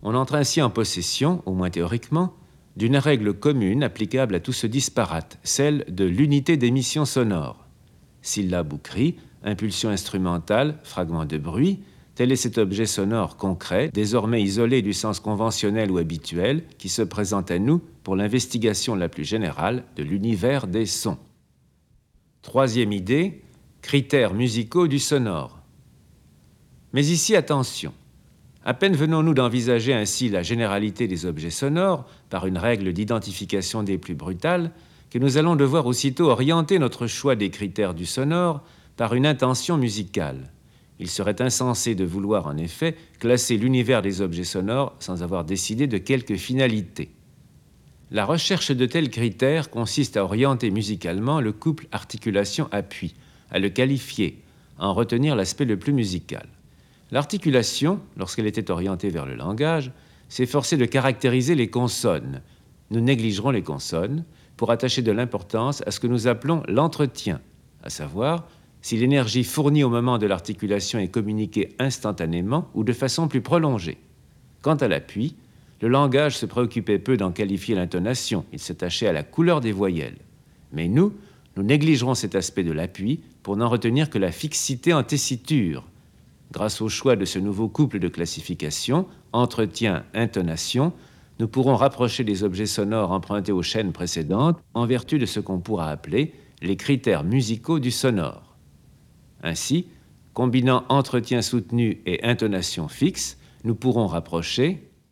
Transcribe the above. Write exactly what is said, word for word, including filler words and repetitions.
On entre ainsi en possession, au moins théoriquement, d'une règle commune applicable à tout ce disparate, celle de l'unité d'émission sonore. Syllabe ou cri, impulsion instrumentale, fragment de bruit, tel est cet objet sonore concret, désormais isolé du sens conventionnel ou habituel, qui se présente à nous pour l'investigation la plus générale de l'univers des sons. Troisième idée, critères musicaux du sonore. Mais ici, attention. À peine venons-nous d'envisager ainsi la généralité des objets sonores par une règle d'identification des plus brutales que nous allons devoir aussitôt orienter notre choix des critères du sonore par une intention musicale. Il serait insensé de vouloir en effet classer l'univers des objets sonores sans avoir décidé de quelque finalité. La recherche de tels critères consiste à orienter musicalement le couple articulation-appui, à le qualifier, à en retenir l'aspect le plus musical. L'articulation, lorsqu'elle était orientée vers le langage, s'efforçait de caractériser les consonnes. Nous négligerons les consonnes pour attacher de l'importance à ce que nous appelons l'entretien, à savoir si l'énergie fournie au moment de l'articulation est communiquée instantanément ou de façon plus prolongée. Quant à l'appui, le langage se préoccupait peu d'en qualifier l'intonation, il s'attachait à la couleur des voyelles. Mais nous, nous négligerons cet aspect de l'appui pour n'en retenir que la fixité en tessiture. Grâce au choix de ce nouveau couple de classification, entretien, intonation, nous pourrons rapprocher les objets sonores empruntés aux chaînes précédentes en vertu de ce qu'on pourra appeler les critères musicaux du sonore. Ainsi, combinant entretien soutenu et intonation fixe, nous pourrons rapprocher